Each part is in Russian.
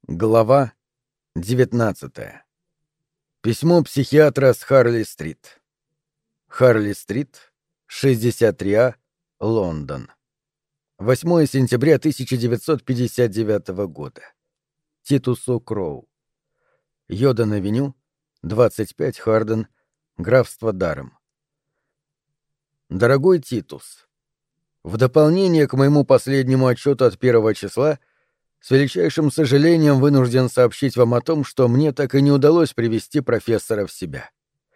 Глава 19. Письмо психиатра с Харли-стрит. Харли-стрит, 63А, Лондон. 8 сентября 1959 года. Титусу Кроу. Йодан-авеню, 25 Харден, графство Дарем. Дорогой Титус, в дополнение к моему последнему отчету от 1 числа с величайшим сожалением вынужден сообщить вам о том, что мне так и не удалось привести профессора в себя.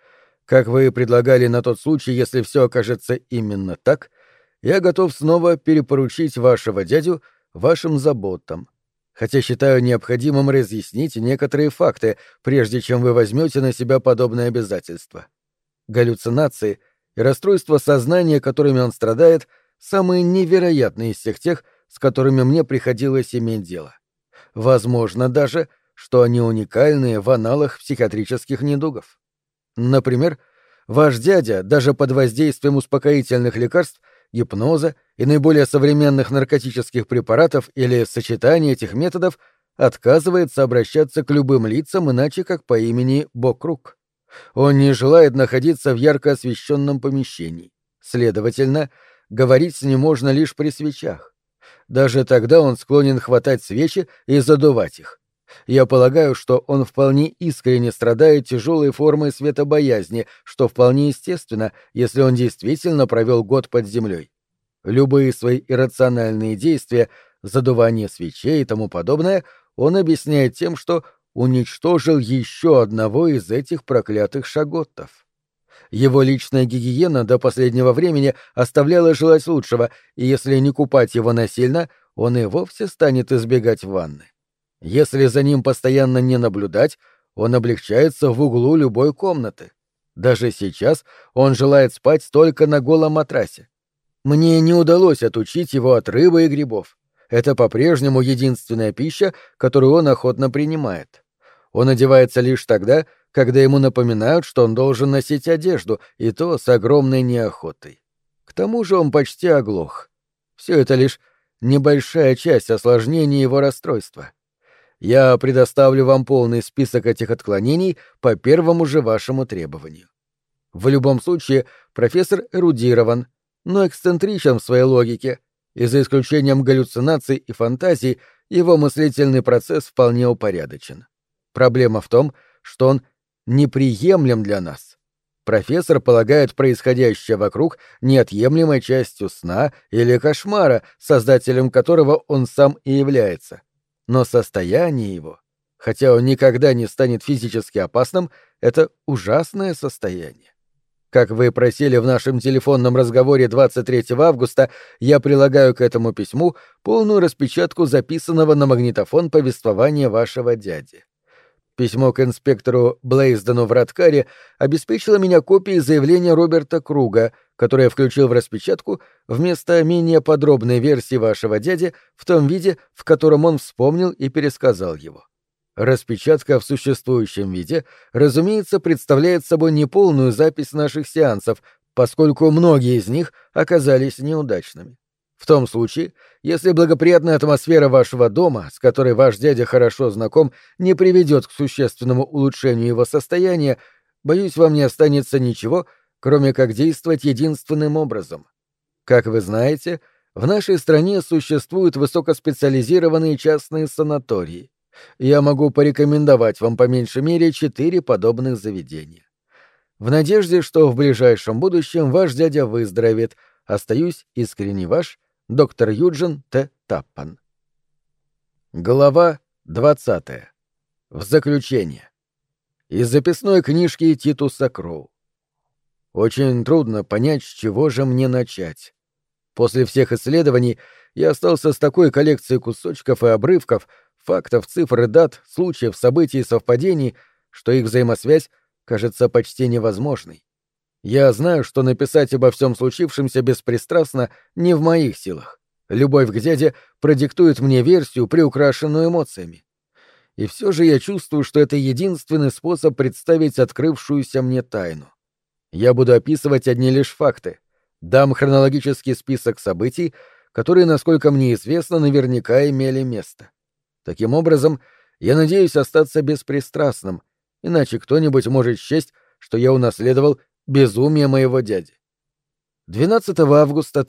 Как вы предлагали на тот случай, если все окажется именно так, я готов снова перепоручить вашего дядю вашим заботам, хотя считаю необходимым разъяснить некоторые факты, прежде чем вы возьмете на себя подобное обязательство. Галлюцинации и расстройства сознания, которыми он страдает, самые невероятные из всех тех, с которыми мне приходилось иметь дело. Возможно даже, что они уникальные в аналах психиатрических недугов. Например, ваш дядя, даже под воздействием успокоительных лекарств, гипноза и наиболее современных наркотических препаратов или сочетания этих методов, отказывается обращаться к любым лицам иначе как по имени Бокрук. Он не желает находиться в ярко освещенном помещении. Следовательно, говорить с ним можно лишь при свечах. Даже тогда он склонен хватать свечи и задувать их. Я полагаю, что он вполне искренне страдает тяжелой формой светобоязни, что вполне естественно, если он действительно провел год под землей. Любые свои иррациональные действия, задувание свечей и тому подобное, он объясняет тем, что уничтожил еще одного из этих проклятых шаготтов. Его личная гигиена до последнего времени оставляла желать лучшего, и если не купать его насильно, он и вовсе станет избегать ванны. Если за ним постоянно не наблюдать, он облегчается в углу любой комнаты. Даже сейчас он желает спать только на голом матрасе. Мне не удалось отучить его от рыбы и грибов. Это по-прежнему единственная пища, которую он охотно принимает. Он одевается лишь тогда, когда ему напоминают, что он должен носить одежду, и то с огромной неохотой. К тому же он почти оглох. Все это лишь небольшая часть осложнения его расстройства. Я предоставлю вам полный список этих отклонений по первому же вашему требованию. В любом случае, профессор эрудирован, но эксцентричен в своей логике, и за исключением галлюцинаций и фантазий его мыслительный процесс вполне упорядочен. Проблема в том, что он неприемлем для нас. Профессор полагает происходящее вокруг неотъемлемой частью сна или кошмара, создателем которого он сам и является. Но состояние его, хотя он никогда не станет физически опасным, это ужасное состояние. Как вы просили в нашем телефонном разговоре 23 августа, я прилагаю к этому письму полную распечатку записанного на магнитофон повествования вашего дяди. Письмо к инспектору Блейздену в Радкаре обеспечило меня копией заявления Роберта Круга, которое я включил в распечатку вместо менее подробной версии вашего дяди в том виде, в котором он вспомнил и пересказал его. Распечатка в существующем виде, разумеется, представляет собой неполную запись наших сеансов, поскольку многие из них оказались неудачными. В том случае, если благоприятная атмосфера вашего дома, с которой ваш дядя хорошо знаком, не приведет к существенному улучшению его состояния, боюсь, вам не останется ничего, кроме как действовать единственным образом. Как вы знаете, в нашей стране существуют высокоспециализированные частные санатории. Я могу порекомендовать вам по меньшей мере 4 подобных заведения. В надежде, что в ближайшем будущем ваш дядя выздоровеет, остаюсь искренне ваш, доктор Юджин Т. Таппан. Глава 20. В заключение. Из записной книжки Титуса Кроу. Очень трудно понять, с чего же мне начать. После всех исследований я остался с такой коллекцией кусочков и обрывков, фактов, цифр и дат, случаев, событий и совпадений, что их взаимосвязь кажется почти невозможной. Я знаю, что написать обо всем случившемся беспристрастно не в моих силах. Любовь к дяде продиктует мне версию, приукрашенную эмоциями. И все же я чувствую, что это единственный способ представить открывшуюся мне тайну. Я буду описывать одни лишь факты, дам хронологический список событий, которые, насколько мне известно, наверняка имели место. Таким образом, я надеюсь остаться беспристрастным, иначе кто-нибудь может счесть, что я унаследовал безумие моего дяди. 12 августа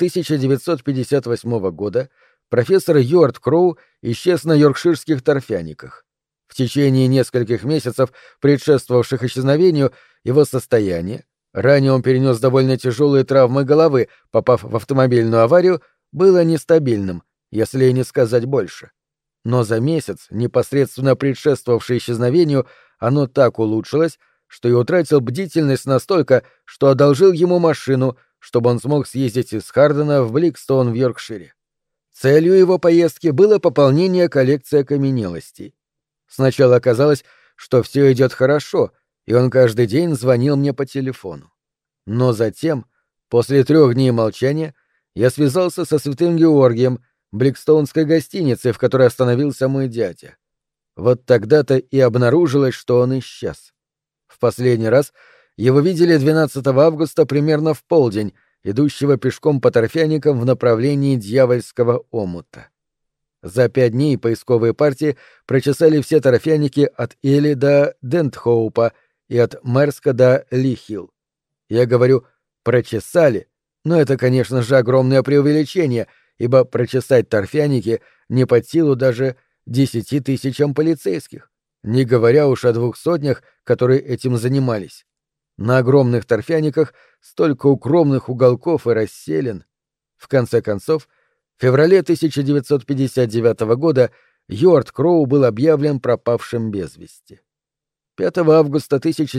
1958 года профессор Юарт Кроу исчез на йоркширских торфяниках. В течение нескольких месяцев, предшествовавших исчезновению, его состояние, ранее он перенес довольно тяжелые травмы головы, попав в автомобильную аварию, было нестабильным, если и не сказать больше. Но за месяц, непосредственно предшествовавший исчезновению, оно так улучшилось, что я утратил бдительность настолько, что одолжил ему машину, чтобы он смог съездить из Хардена в Бликстоун в Йоркшире. Целью его поездки было пополнение коллекции окаменелостей. Сначала казалось, что все идет хорошо, и он каждый день звонил мне по телефону. Но затем, после 3 дней молчания, я связался со Святым Георгием, бликстоунской гостиницы, в которой остановился мой дядя. Вот тогда-то и обнаружилось, что он исчез. В последний раз его видели 12 августа примерно в полдень, идущего пешком по торфяникам в направлении дьявольского омута. За 5 дней поисковые партии прочесали все торфяники от Эли до Дентхоупа и от Мерска до Лихилл. Я говорю «прочесали», но это, конечно же, огромное преувеличение, ибо прочесать торфяники не под силу даже 10 тысячам полицейских, не говоря уж о 200, которые этим занимались. На огромных торфяниках столько укромных уголков и расселин. В конце концов, в феврале 1959 года Юарт Кроу был объявлен пропавшим без вести. 5 августа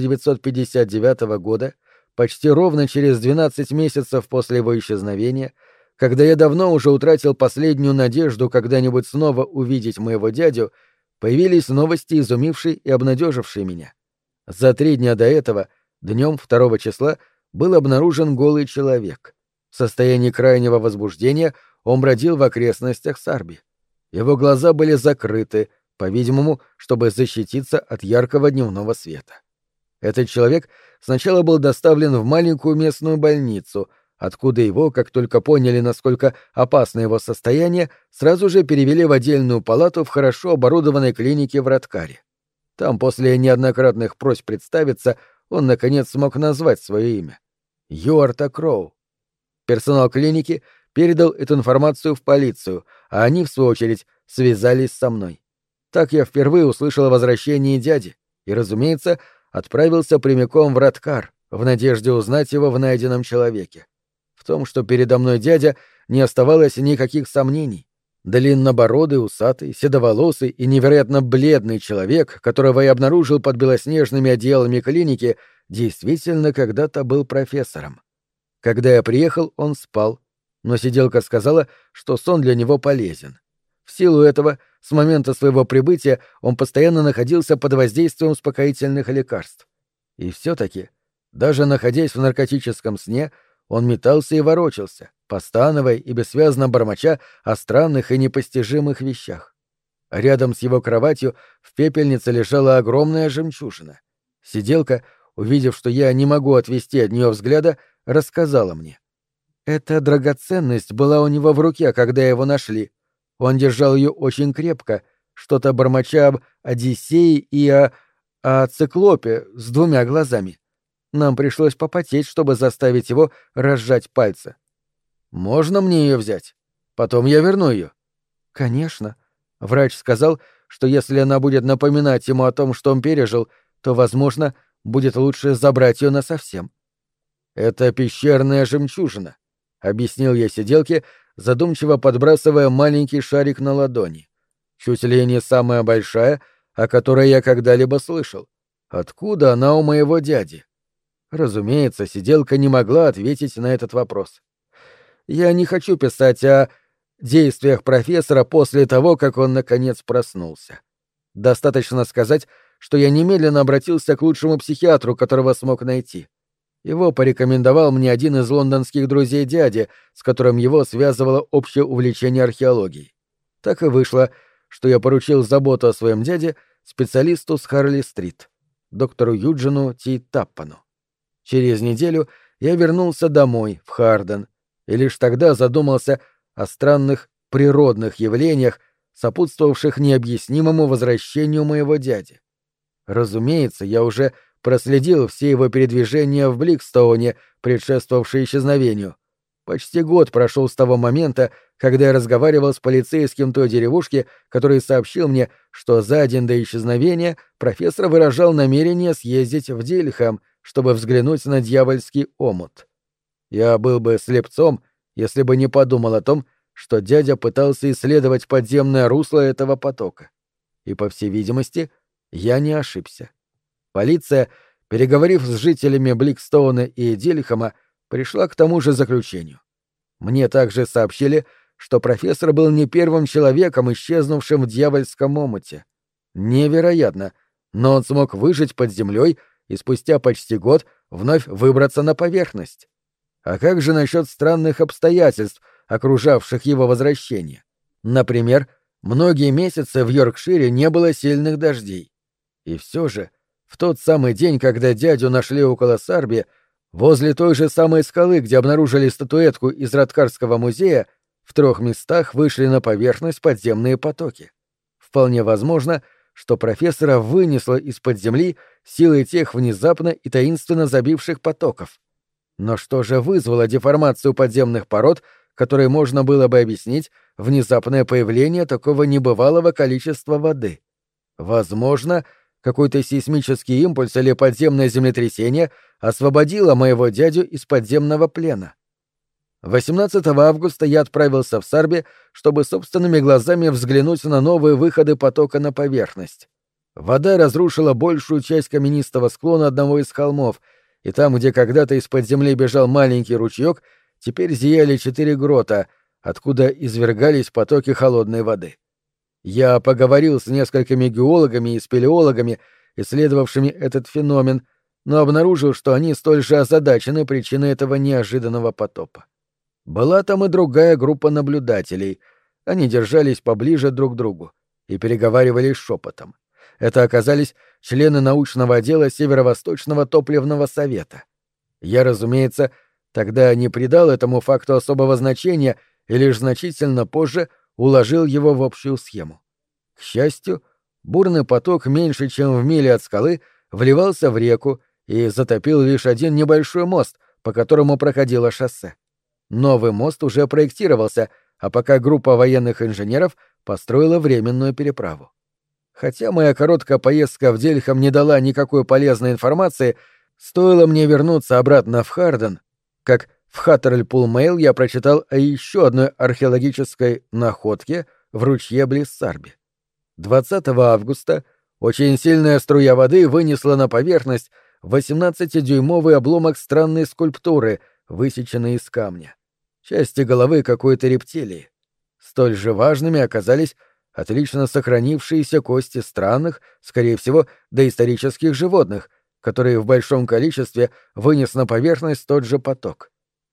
1959 года, почти ровно через 12 месяцев после его исчезновения, когда я давно уже утратил последнюю надежду когда-нибудь снова увидеть моего дядю, появились новости, изумившие и обнадежившие меня. За 3 дня до этого, днем 2 числа, был обнаружен голый человек. В состоянии крайнего возбуждения он бродил в окрестностях Сарби. Его глаза были закрыты, по-видимому, чтобы защититься от яркого дневного света. Этот человек сначала был доставлен в маленькую местную больницу, откуда его, как только поняли, насколько опасно его состояние, сразу же перевели в отдельную палату в хорошо оборудованной клинике в Раткаре. Там, после неоднократных просьб представиться, он, наконец, смог назвать свое имя — Юарта Кроу. Персонал клиники передал эту информацию в полицию, а они, в свою очередь, связались со мной. Так я впервые услышал о возвращении дяди и, разумеется, отправился прямиком в Раткар, в надежде узнать его в найденном человеке. В том, что передо мной дядя, не оставалось никаких сомнений. Длиннобородый, усатый, седоволосый и невероятно бледный человек, которого я обнаружил под белоснежными одеялами клиники, действительно когда-то был профессором. Когда я приехал, он спал, но сиделка сказала, что сон для него полезен. В силу этого, с момента своего прибытия он постоянно находился под воздействием успокоительных лекарств. И все-таки, даже находясь в наркотическом сне, он метался и ворочался, постановая и бессвязно бормоча о странных и непостижимых вещах. Рядом с его кроватью в пепельнице лежала огромная жемчужина. Сиделка, увидев, что я не могу отвести от нее взгляда, рассказала мне. Эта драгоценность была у него в руке, когда его нашли. Он держал ее очень крепко, что-то бормоча об Одиссее и о циклопе с 2 глазами. Нам пришлось попотеть, чтобы заставить его разжать пальцы. «Можно мне ее взять? Потом я верну ее». «Конечно». Врач сказал, что если она будет напоминать ему о том, что он пережил, то, возможно, будет лучше забрать ее насовсем. «Это пещерная жемчужина», — объяснил я сиделке, задумчиво подбрасывая маленький шарик на ладони. «Чуть ли не самая большая, о которой я когда-либо слышал. Откуда она у моего дяди?» Разумеется, сиделка не могла ответить на этот вопрос. Я не хочу писать о действиях профессора после того, как он наконец проснулся. Достаточно сказать, что я немедленно обратился к лучшему психиатру, которого смог найти. Его порекомендовал мне один из лондонских друзей дяди, с которым его связывало общее увлечение археологией. Так и вышло, что я поручил заботу о своем дяде специалисту с Харли-стрит, доктору Юджину Ти Таппану. Через неделю я вернулся домой, в Харден, и лишь тогда задумался о странных природных явлениях, сопутствовавших необъяснимому возвращению моего дяди. Разумеется, я уже проследил все его передвижения в Бликстоуне, предшествовавшие исчезновению. Почти год прошел с того момента, когда я разговаривал с полицейским той деревушки, который сообщил мне, что за день до исчезновения профессор выражал намерение съездить в Дильхэм, чтобы взглянуть на дьявольский омут. Я был бы слепцом, если бы не подумал о том, что дядя пытался исследовать подземное русло этого потока. И, по всей видимости, я не ошибся. Полиция, переговорив с жителями Бликстоуна и Дильхэма, пришла к тому же заключению. Мне также сообщили, что профессор был не первым человеком, исчезнувшим в дьявольском омуте. Невероятно, но он смог выжить под землей и спустя почти год вновь выбраться на поверхность. А как же насчет странных обстоятельств, окружавших его возвращение? Например, многие месяцы в Йоркшире не было сильных дождей. И все же, в тот самый день, когда дядю нашли около Сарби, возле той же самой скалы, где обнаружили статуэтку из Раткарского музея, в 3 местах вышли на поверхность подземные потоки. Вполне возможно, что профессора вынесло из-под земли силой тех внезапно и таинственно забивших потоков. Но что же вызвало деформацию подземных пород, которой можно было бы объяснить внезапное появление такого небывалого количества воды? Возможно, какой-то сейсмический импульс или подземное землетрясение освободило моего дядю из подземного плена. 18 августа я отправился в Сарби, чтобы собственными глазами взглянуть на новые выходы потока на поверхность. Вода разрушила большую часть каменистого склона одного из холмов, и там, где когда-то из-под земли бежал маленький ручеек, теперь зияли 4 грота, откуда извергались потоки холодной воды. Я поговорил с несколькими геологами и спелеологами, исследовавшими этот феномен, но обнаружил, что они столь же озадачены причиной этого неожиданного потопа. Была там и другая группа наблюдателей. Они держались поближе друг к другу и переговаривались шепотом. Это оказались члены научного отдела Северо-Восточного топливного совета. Я, разумеется, тогда не придал этому факту особого значения и лишь значительно позже уложил его в общую схему. К счастью, бурный поток меньше, чем в миле от скалы, вливался в реку и затопил лишь один небольшой мост, по которому проходило шоссе. Новый мост уже проектировался, а пока группа военных инженеров построила временную переправу. Хотя моя короткая поездка в Дильхэм не дала никакой полезной информации, стоило мне вернуться обратно в Харден, как в Хаттерль-Пул-Мэйл я прочитал о еще одной археологической находке в ручье близ Сарби. 20 августа очень сильная струя воды вынесла на поверхность 18-дюймовый обломок странной скульптуры, высеченный из камня. Части головы какой-то рептилии. Столь же важными оказались отлично сохранившиеся кости странных, скорее всего, доисторических животных, которые в большом количестве вынес на поверхность тот же поток.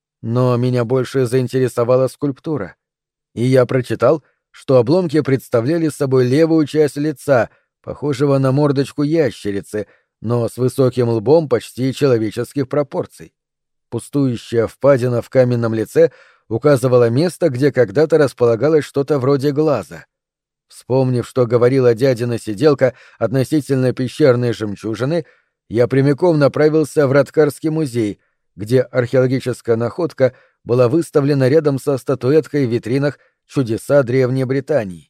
Но меня больше заинтересовала скульптура. И я прочитал, что обломки представляли собой левую часть лица, похожего на мордочку ящерицы, но с высоким лбом почти человеческих пропорций. Пустующая впадина в каменном лице указывала место, где когда-то располагалось что-то вроде глаза. Вспомнив, что говорила дядина сиделка относительно пещерной жемчужины, я прямиком направился в Раткарский музей, где археологическая находка была выставлена рядом со статуэткой в витринах «Чудеса Древней Британии».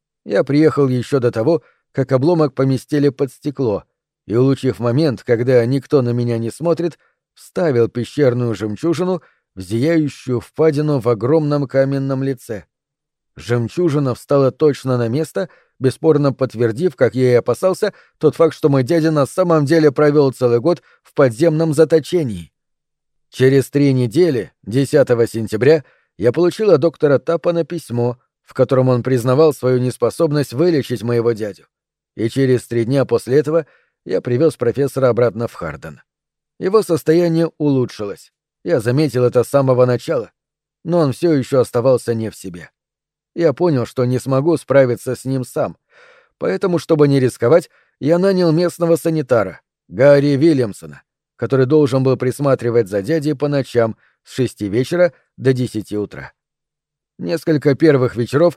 Я приехал еще до того, как обломок поместили под стекло, и, улучив момент, когда никто на меня не смотрит, вставил пещерную жемчужину в зияющую впадину в огромном каменном лице. Жемчужина встала точно на место, бесспорно подтвердив, как я и опасался, тот факт, что мой дядя на самом деле провел целый год в подземном заточении. Через 3 недели, 10 сентября, я получил от доктора Тапана письмо, в котором он признавал свою неспособность вылечить моего дядю. И через 3 дня после этого я привез профессора обратно в Харден. Его состояние улучшилось. Я заметил это с самого начала, но он все еще оставался не в себе. Я понял, что не смогу справиться с ним сам, поэтому, чтобы не рисковать, я нанял местного санитара, Гарри Вильямсона, который должен был присматривать за дядей по ночам с 6 вечера до 10 утра. Несколько первых вечеров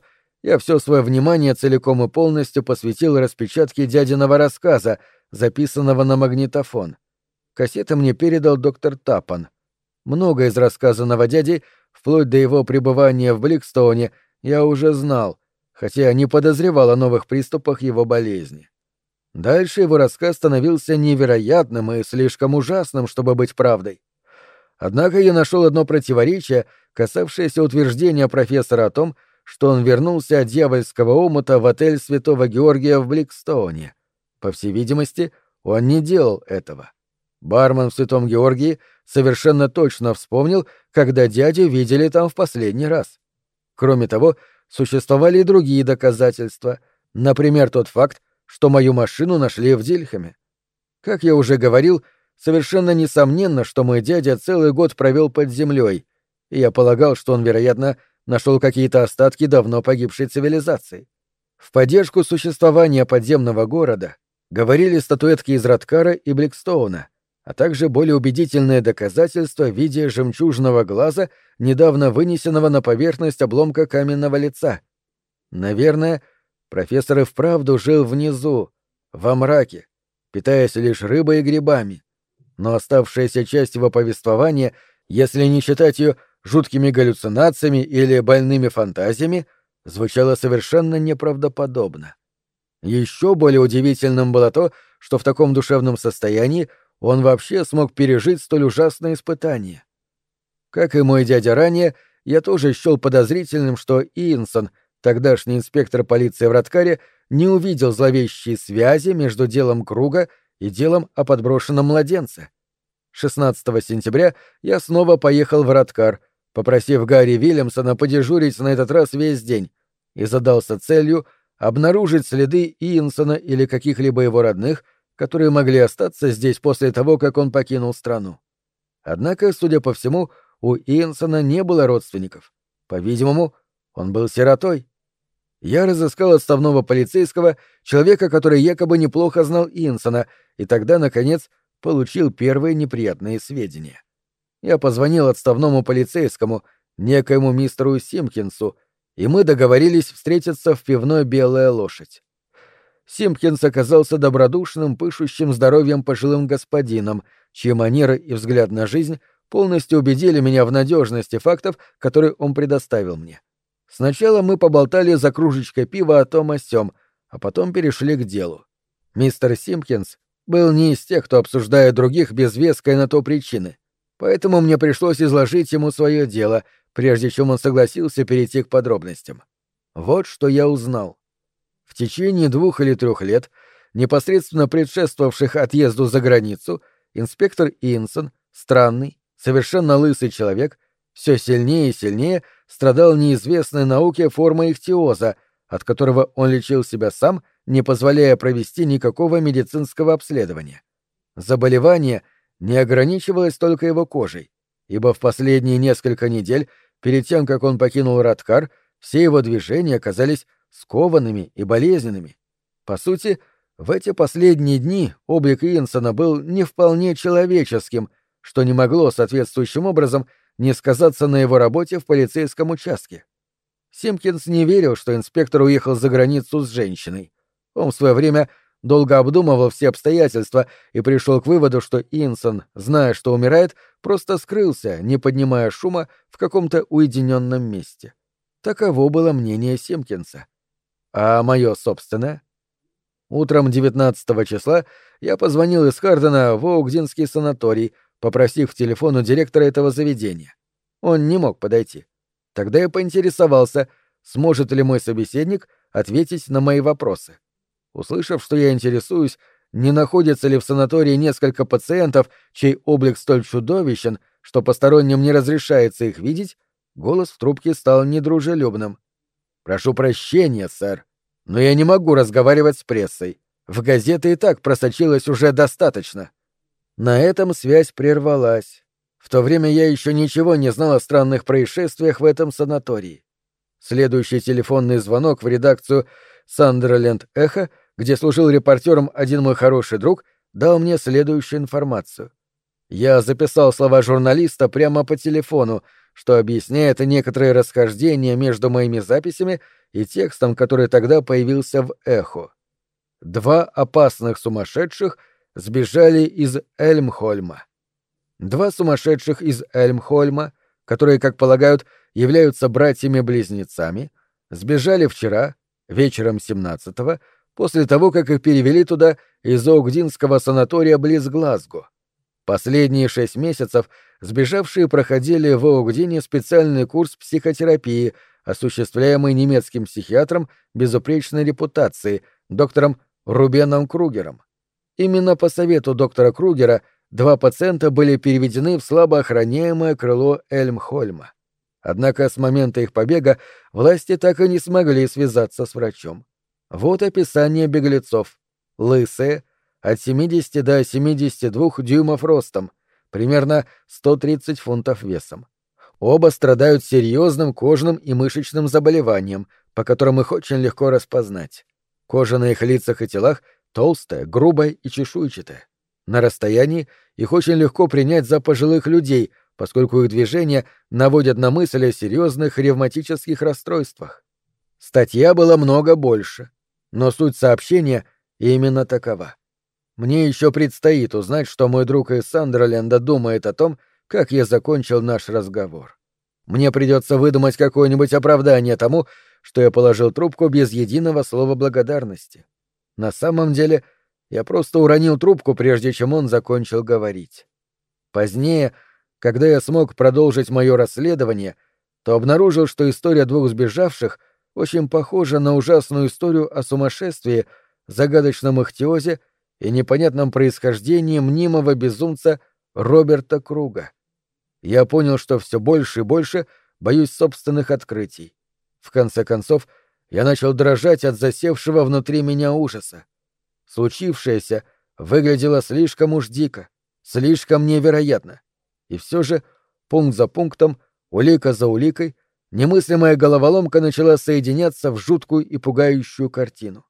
я все свое внимание целиком и полностью посвятил распечатке дядиного рассказа, записанного на магнитофон. Кассеты мне передал доктор Таппан. Много из рассказанного дяди, вплоть до его пребывания в Бликстоуне, я уже знал, хотя не подозревал о новых приступах его болезни. Дальше его рассказ становился невероятным и слишком ужасным, чтобы быть правдой. Однако я нашел одно противоречие, касавшееся утверждения профессора о том, что он вернулся от дьявольского омута в отель Святого Георгия в Бликстоуне. По всей видимости, он не делал этого. Бармен в Святом Георгии совершенно точно вспомнил, когда дядю видели там в последний раз. Кроме того, существовали и другие доказательства, например, тот факт, что мою машину нашли в Дильхаме. Как я уже говорил, совершенно несомненно, что мой дядя целый год провел под землей, и я полагал, что он, вероятно, нашел какие-то остатки давно погибшей цивилизации. В поддержку существования подземного города говорили статуэтки из Радкара и Бликстоуна, а также более убедительные доказательства в виде жемчужного глаза, недавно вынесенного на поверхность обломка каменного лица. Наверное, профессор и вправду жил внизу, во мраке, питаясь лишь рыбой и грибами. Но оставшаяся часть его повествования, если не считать ее жуткими галлюцинациями или больными фантазиями, звучала совершенно неправдоподобно. Еще более удивительным было то, что в таком душевном состоянии он вообще смог пережить столь ужасное испытание. Как и мой дядя ранее, я тоже счел подозрительным, что Инсон, тогдашний инспектор полиции в Радкаре, не увидел зловещей связи между делом Круга и делом о подброшенном младенце. 16 сентября я снова поехал в Радкар, попросив Гарри Вильямсона подежурить на этот раз весь день, и задался целью обнаружить следы Инсона или каких-либо его родных, которые могли остаться здесь после того, как он покинул страну. Однако, судя по всему, у Инсона не было родственников. По-видимому, он был сиротой. Я разыскал отставного полицейского, человека, который якобы неплохо знал Инсона, и тогда, наконец, получил первые неприятные сведения. Я позвонил отставному полицейскому, некоему мистеру Симпкинсу, и мы договорились встретиться в пивной «Белая лошадь». Симпкинс оказался добродушным, пышущим здоровьем пожилым господином, чьи манеры и взгляд на жизнь полностью убедили меня в надежности фактов, которые он предоставил мне. Сначала мы поболтали за кружечкой пива о том о сём, а потом перешли к делу. Мистер Симпкинс был не из тех, кто обсуждает других без веской на то причины, поэтому мне пришлось изложить ему свое дело, прежде чем он согласился перейти к подробностям. Вот что я узнал. В течение 2 или 3 лет, непосредственно предшествовавших отъезду за границу, инспектор Инсон, странный, совершенно лысый человек, все сильнее и сильнее страдал неизвестной науке формой ихтиоза, от которого он лечил себя сам, не позволяя провести никакого медицинского обследования. Заболевание не ограничивалось только его кожей, ибо в последние несколько недель, перед тем, как он покинул Радкар, все его движения казались скованными и болезненными. По сути, в эти последние дни облик Инсона был не вполне человеческим, что не могло соответствующим образом не сказаться на его работе в полицейском участке. Симпкинс не верил, что инспектор уехал за границу с женщиной. Он в свое время долго обдумывал все обстоятельства и пришел к выводу, что Инсон, зная, что умирает, просто скрылся, не поднимая шума, в каком-то уединенном месте. Таково было мнение Симпкинса. А мое собственное? Утром 19 числа я позвонил из Хардена в Оукдинский санаторий, попросив к телефону директора этого заведения. Он не мог подойти. Тогда я поинтересовался, сможет ли мой собеседник ответить на мои вопросы. Услышав, что я интересуюсь, не находится ли в санатории несколько пациентов, чей облик столь чудовищен, что посторонним не разрешается их видеть, голос в трубке стал недружелюбным. «Прошу прощения, сэр, но я не могу разговаривать с прессой. В газеты и так просочилось уже достаточно». На этом связь прервалась. В то время я еще ничего не знал о странных происшествиях в этом санатории. Следующий телефонный звонок в редакцию «Сандерленд Эхо», где служил репортером один мой хороший друг, дал мне следующую информацию. Я записал слова журналиста прямо по телефону, что объясняет некоторые расхождения между моими записями и текстом, который тогда появился в «Эхо». 2 опасных сумасшедших сбежали из Эльмхольма. 2 сумасшедших из Эльмхольма, которые, как полагают, являются братьями-близнецами, сбежали вчера, вечером 17-го, после того, как их перевели туда из Оугдинского санатория близ Глазго. Последние 6 месяцев сбежавшие проходили в Оугдине специальный курс психотерапии, осуществляемый немецким психиатром безупречной репутации, доктором Рубеном Кругером. Именно по совету доктора Кругера 2 пациента были переведены в слабо охраняемое крыло Эльмхольма. Однако с момента их побега власти так и не смогли связаться с врачом. Вот описание беглецов. Лысые, от 70 до 72 дюймов ростом, примерно 130 фунтов весом. Оба страдают серьезным кожным и мышечным заболеванием, по которым их очень легко распознать. Кожа на их лицах и телах толстая, грубая и чешуйчатая. На расстоянии их очень легко принять за пожилых людей, поскольку их движения наводят на мысль о серьезных ревматических расстройствах. Статья была много больше, но суть сообщения именно такова. Мне еще предстоит узнать, что мой друг из Сандерленда думает о том, как я закончил наш разговор. Мне придется выдумать какое-нибудь оправдание тому, что я положил трубку без единого слова благодарности. На самом деле, я просто уронил трубку, прежде чем он закончил говорить. Позднее, когда я смог продолжить мое расследование, то обнаружил, что история 2 сбежавших очень похожа на ужасную историю о сумасшествии, загадочном ихтиозе и непонятном происхождении мнимого безумца Роберта Круга. Я понял, что все больше и больше боюсь собственных открытий. В конце концов, я начал дрожать от засевшего внутри меня ужаса. Случившееся выглядело слишком уж дико, слишком невероятно. И все же, пункт за пунктом, улика за уликой, немыслимая головоломка начала соединяться в жуткую и пугающую картину.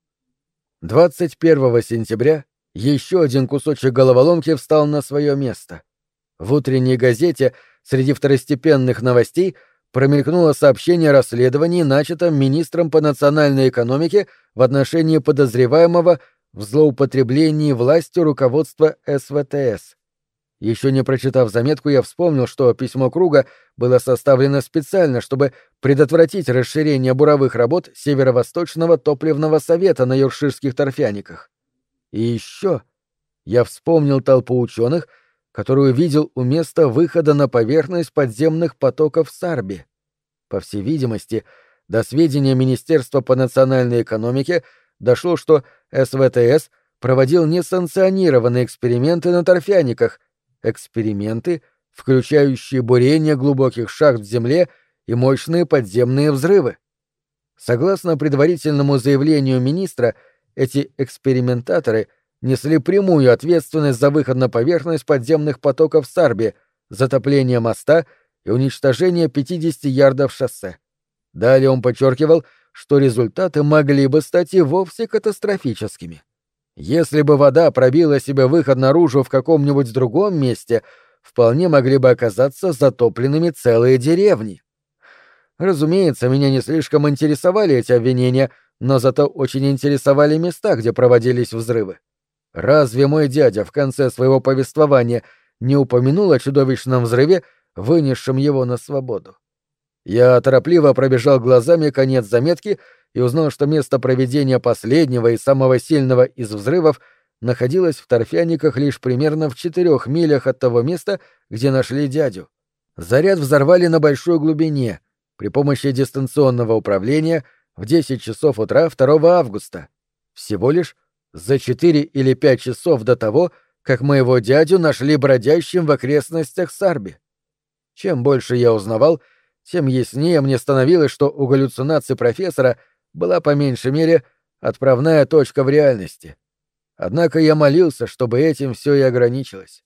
21 сентября еще один кусочек головоломки встал на свое место. В утренней газете среди второстепенных новостей промелькнуло сообщение о расследовании, начатом министром по национальной экономике в отношении подозреваемого в злоупотреблении властью руководства СВТС. Еще не прочитав заметку, я вспомнил, что письмо Круга было составлено специально, чтобы предотвратить расширение буровых работ Северо-Восточного топливного совета на Йоркширских торфяниках. И еще я вспомнил толпу ученых, которую видел у места выхода на поверхность подземных потоков Сарби. По всей видимости, до сведения Министерства по национальной экономике дошло, что СВТС проводил несанкционированные эксперименты на торфяниках, эксперименты, включающие бурение глубоких шахт в земле и мощные подземные взрывы. Согласно предварительному заявлению министра, эти экспериментаторы несли прямую ответственность за выход на поверхность подземных потоков Сарби, затопление моста и уничтожение 50 ярдов шоссе. Далее он подчеркивал, что результаты могли бы стать и вовсе катастрофическими. Если бы вода пробила себе выход наружу в каком-нибудь другом месте, вполне могли бы оказаться затопленными целые деревни. Разумеется, меня не слишком интересовали эти обвинения, но зато очень интересовали места, где проводились взрывы. Разве мой дядя в конце своего повествования не упомянул о чудовищном взрыве, вынесшем его на свободу? Я торопливо пробежал глазами конец заметки и узнал, что место проведения последнего и самого сильного из взрывов находилось в торфяниках лишь примерно в 4 милях от того места, где нашли дядю. Заряд взорвали на большой глубине при помощи дистанционного управления в 10 часов утра 2 августа, всего лишь за 4 или 5 часов до того, как моего дядю нашли бродящим в окрестностях Сарби. Чем больше я узнавал, тем яснее мне становилось, что у галлюцинаций профессора была по меньшей мере отправная точка в реальности. Однако я молился, чтобы этим все и ограничилось.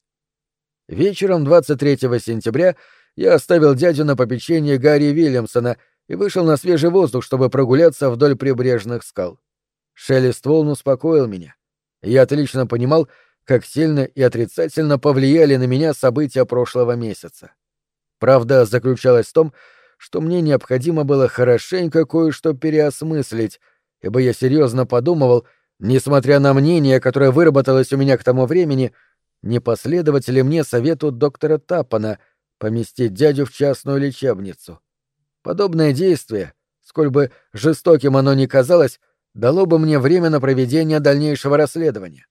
Вечером 23 сентября я оставил дядю на попечение Гарри Вильямсона и вышел на свежий воздух, чтобы прогуляться вдоль прибрежных скал. Шелест волн успокоил меня. Я отлично понимал, как сильно и отрицательно повлияли на меня события прошлого месяца. Правда заключалась в том, что мне необходимо было хорошенько кое-что переосмыслить, ибо я серьезно подумывал, несмотря на мнение, которое выработалось у меня к тому времени, не последовать ли мне совету доктора Таппана поместить дядю в частную лечебницу. Подобное действие, сколь бы жестоким оно ни казалось, дало бы мне время на проведение дальнейшего расследования.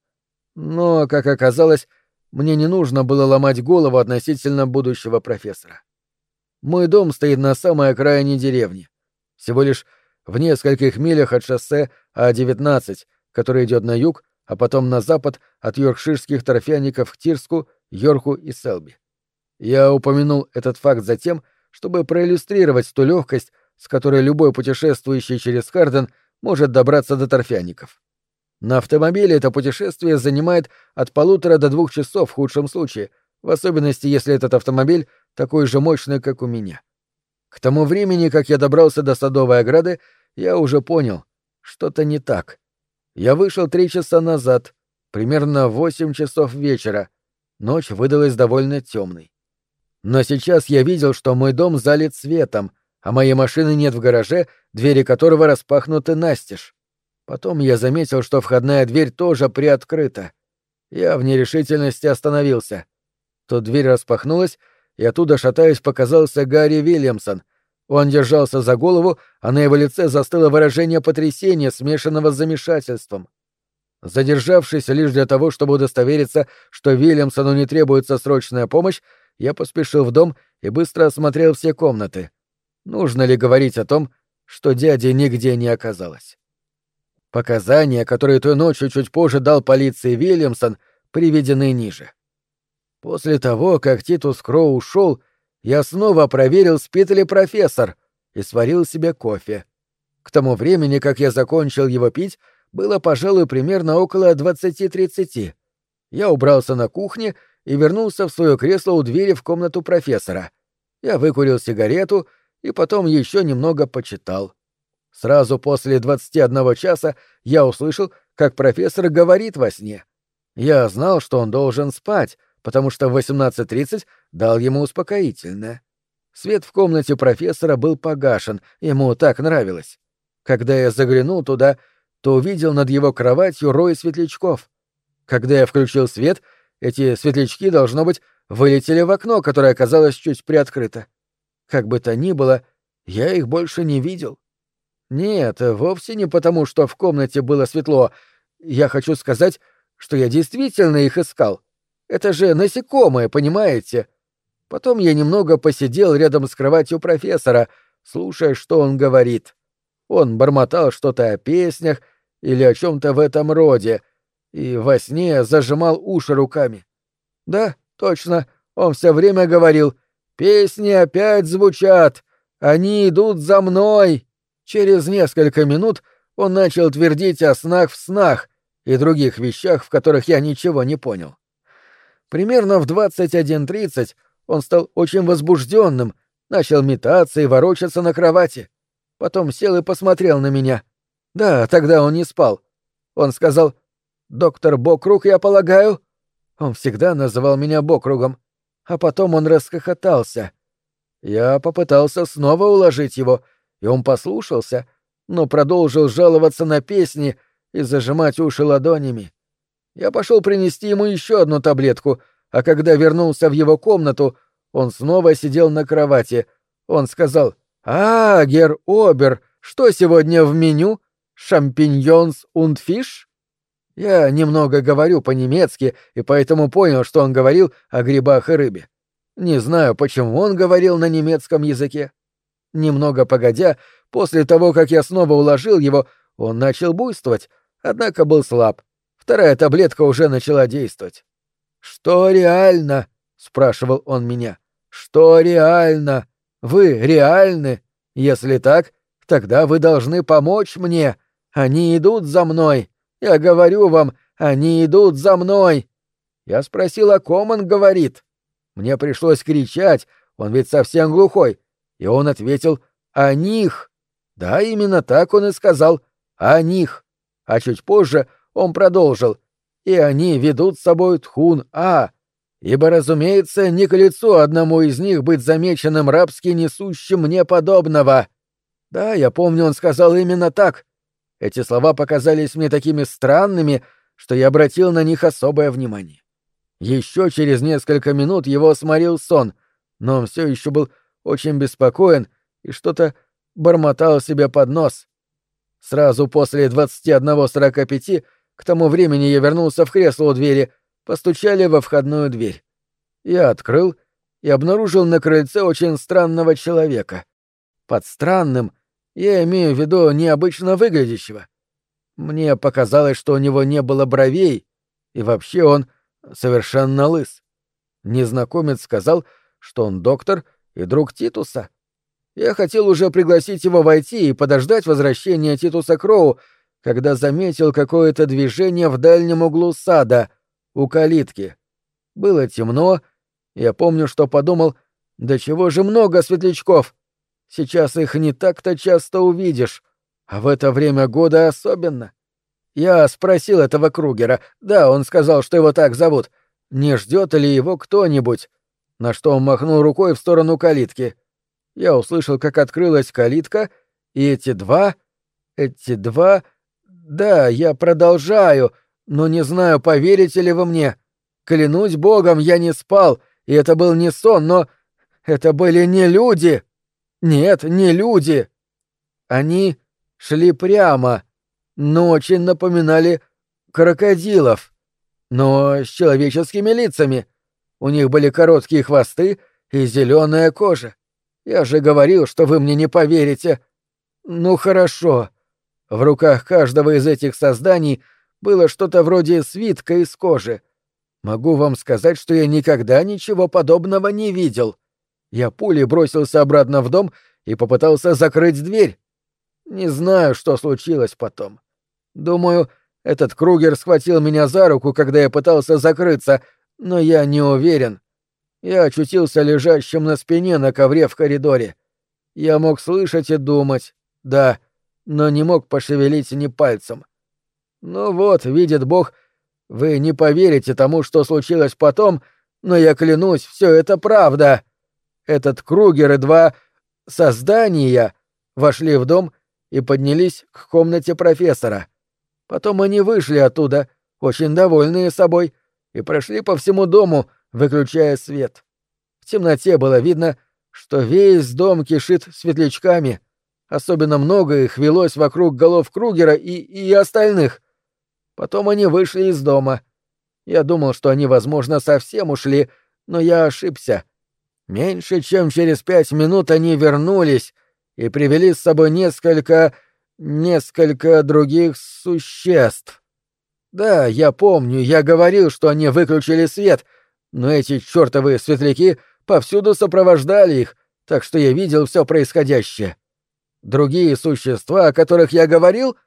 Но, как оказалось, мне не нужно было ломать голову относительно будущего профессора. Мой дом стоит на самой окраине деревни, всего лишь в нескольких милях от шоссе А-19, которое идет на юг, а потом на запад от йоркширских торфяников к Тирску, Йорку и Селби. Я упомянул этот факт затем, чтобы проиллюстрировать ту легкость, с которой любой путешествующий через Харден может добраться до торфяников. На автомобиле это путешествие занимает от 1,5 до 2 часов в худшем случае, в особенности, если этот автомобиль такой же мощный, как у меня. К тому времени, как я добрался до Садовой ограды, я уже понял, что-то не так. Я вышел 3 часа назад, примерно в 8 часов вечера. Ночь выдалась довольно темной. Но сейчас я видел, что мой дом залит светом, а моей машины нет в гараже, двери которого распахнуты настежь. Потом я заметил, что входная дверь тоже приоткрыта. Я в нерешительности остановился. Тут дверь распахнулась, и оттуда, шатаясь, показался Гарри Вильямсон. Он держался за голову, а на его лице застыло выражение потрясения, смешанного с замешательством. Задержавшись лишь для того, чтобы удостовериться, что Вильямсону не требуется срочная помощь, я поспешил в дом и быстро осмотрел все комнаты. Нужно ли говорить о том, что дяди нигде не оказалось? Показания, которые той ночью чуть позже дал полиции Вильямсон, приведены ниже. После того, как Титус Кроу ушел, я снова проверил, спит ли профессор, и сварил себе кофе. К тому времени, как я закончил его пить, было, пожалуй, примерно около 20:30. Я убрался на кухне и вернулся в свое кресло у двери в комнату профессора. Я выкурил сигарету и потом еще немного почитал. Сразу после 21 часа я услышал, как профессор говорит во сне. Я знал, что он должен спать, потому что в 18:30 дал ему успокоительное. Свет в комнате профессора был погашен, ему так нравилось. Когда я заглянул туда, то увидел над его кроватью рой светлячков. Когда я включил свет, эти светлячки, должно быть, вылетели в окно, которое оказалось чуть приоткрыто. Как бы то ни было, я их больше не видел. Нет, вовсе не потому, что в комнате было светло. Я хочу сказать, что я действительно их искал. Это же насекомые, понимаете? Потом я немного посидел рядом с кроватью профессора, слушая, что он говорит. Он бормотал что-то о песнях или о чем-то в этом роде, и во сне зажимал уши руками. Да, точно, он все время говорил: «Песни опять звучат! Они идут за мной!» Через несколько минут он начал твердить о снах в снах и других вещах, в которых я ничего не понял. Примерно в 21:30 он стал очень возбужденным, начал метаться и ворочаться на кровати. Потом сел и посмотрел на меня. Да, тогда он не спал. Он сказал: «Доктор Бокруг, я полагаю?» Он всегда называл меня Бокругом. А потом он расхохотался. Я попытался снова уложить его, и он послушался, но продолжил жаловаться на песни и зажимать уши ладонями. Я пошел принести ему еще одну таблетку, а когда вернулся в его комнату, он снова сидел на кровати. Он сказал: «А, гер Обер, что сегодня в меню? Шампиньонс und фиш?» Я немного говорю по-немецки, и поэтому понял, что он говорил о грибах и рыбе. Не знаю, почему он говорил на немецком языке. Немного погодя, после того, как я снова уложил его, он начал буйствовать, однако был слаб. Вторая таблетка уже начала действовать. «Что реально?» — спрашивал он меня. «Что реально? Вы реальны? Если так, тогда вы должны помочь мне. Они идут за мной. Я говорю вам, они идут за мной». Я спросил, о ком он говорит. Мне пришлось кричать, он ведь совсем глухой. И он ответил: «О них». Да, именно так он и сказал: «О них». А чуть позже он продолжил: и они ведут с собой Тхун-А, ибо, разумеется, не к лицу одному из них быть замеченным рабски несущим мне подобного. Да, я помню, он сказал именно так. Эти слова показались мне такими странными, что я обратил на них особое внимание. Еще через несколько минут его сморил сон, но он все еще был очень беспокоен и что-то бормотал себе под нос. Сразу после 21:45, к тому времени я вернулся в кресло у двери, постучали во входную дверь. Я открыл и обнаружил на крыльце очень странного человека. Под странным я имею в виду необычно выглядящего. Мне показалось, что у него не было бровей, и вообще он совершенно лыс. Незнакомец сказал, что он доктор и друг Титуса. Я хотел уже пригласить его войти и подождать возвращения Титуса Кроу, когда заметил какое-то движение в дальнем углу сада, у калитки. Было темно, я помню, что подумал, да чего же много светлячков. Сейчас их не так-то часто увидишь, а в это время года особенно. Я спросил этого Кругера, да, он сказал, что его так зовут, не ждет ли его кто-нибудь, на что он махнул рукой в сторону калитки. Я услышал, как открылась калитка, и эти два... Да, я продолжаю, но не знаю, поверите ли вы мне. Клянусь богом, я не спал, и это был не сон, но... Это были не люди. Нет, не люди. Они шли прямо, но очень напоминали крокодилов, но с человеческими лицами. У них были короткие хвосты и зеленая кожа. Я же говорил, что вы мне не поверите. Ну хорошо. В руках каждого из этих созданий было что-то вроде свитка из кожи. Могу вам сказать, что я никогда ничего подобного не видел. Я пулей бросился обратно в дом и попытался закрыть дверь. Не знаю, что случилось потом. Думаю, этот Кругер схватил меня за руку, когда я пытался закрыться, но я не уверен. Я очутился лежащим на спине на ковре в коридоре. Я мог слышать и думать, да, но не мог пошевелить ни пальцем. Ну вот, видит Бог, вы не поверите тому, что случилось потом, но я клянусь, все это правда. Этот Кругер и два создания вошли в дом и поднялись к комнате профессора. Потом они вышли оттуда, очень довольные собой, и прошли по всему дому, выключая свет. В темноте было видно, что весь дом кишит светлячками. Особенно много их велось вокруг голов Кругера и остальных. Потом они вышли из дома. Я думал, что они, возможно, совсем ушли, но я ошибся. Меньше чем через 5 минут они вернулись и привели с собой несколько других существ. Да, я помню, я говорил, что они выключили свет, но эти чёртовы светляки повсюду сопровождали их, так что я видел все происходящее. Другие существа, о которых я говорил?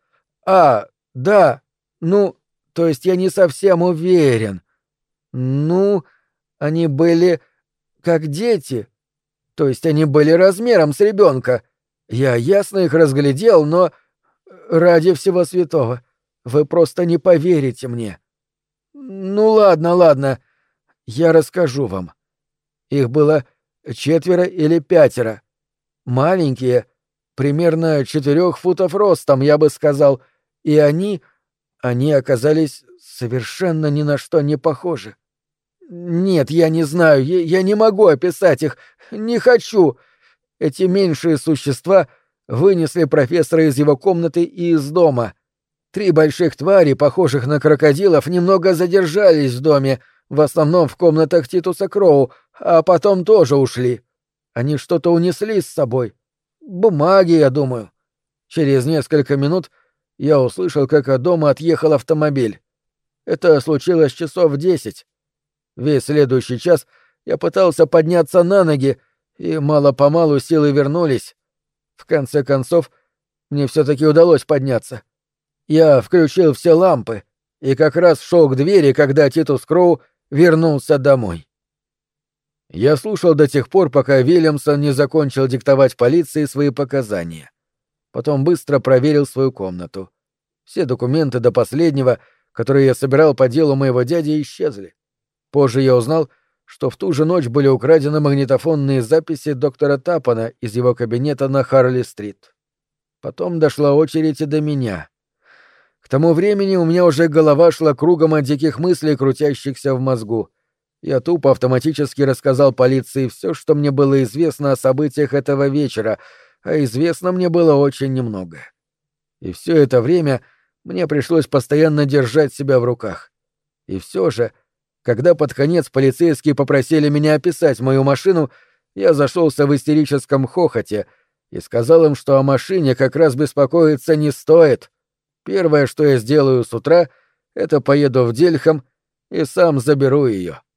Да, ну, то есть я не совсем уверен. Ну, они были как дети, то есть они были размером с ребенка. Я ясно их разглядел, но... Ради всего святого, вы просто не поверите мне. Ну ладно, я расскажу вам. Их было 4 или 5. Маленькие, примерно 4 футов ростом, я бы сказал, и они оказались совершенно ни на что не похожи. Нет, я не знаю, я не могу описать их, не хочу. Эти меньшие существа вынесли профессора из его комнаты и из дома. 3 больших твари, похожих на крокодилов, немного задержались в доме, в основном в комнатах Титуса Кроу, а потом тоже ушли. Они что-то унесли с собой. Бумаги, я думаю. Через несколько минут я услышал, как от дома отъехал автомобиль. Это случилось часов в 10. Весь следующий час я пытался подняться на ноги, и мало-помалу силы вернулись. В конце концов, мне все-таки удалось подняться. Я включил все лампы и как раз шел к двери, когда Титус Кроу вернулся домой. Я слушал до тех пор, пока Вильямсон не закончил диктовать полиции свои показания. Потом быстро проверил свою комнату. Все документы до последнего, которые я собирал по делу моего дяди, исчезли. Позже я узнал, что в ту же ночь были украдены магнитофонные записи доктора Тапана из его кабинета на Харли-стрит. Потом дошла очередь и до меня. К тому времени у меня уже голова шла кругом от диких мыслей, крутящихся в мозгу. Я тупо автоматически рассказал полиции все, что мне было известно о событиях этого вечера, а известно мне было очень немного. И все это время мне пришлось постоянно держать себя в руках. И все же, когда под конец полицейские попросили меня описать мою машину, я зашелся в истерическом хохоте и сказал им, что о машине как раз беспокоиться не стоит. Первое, что я сделаю с утра, это поеду в Дельхам и сам заберу ее.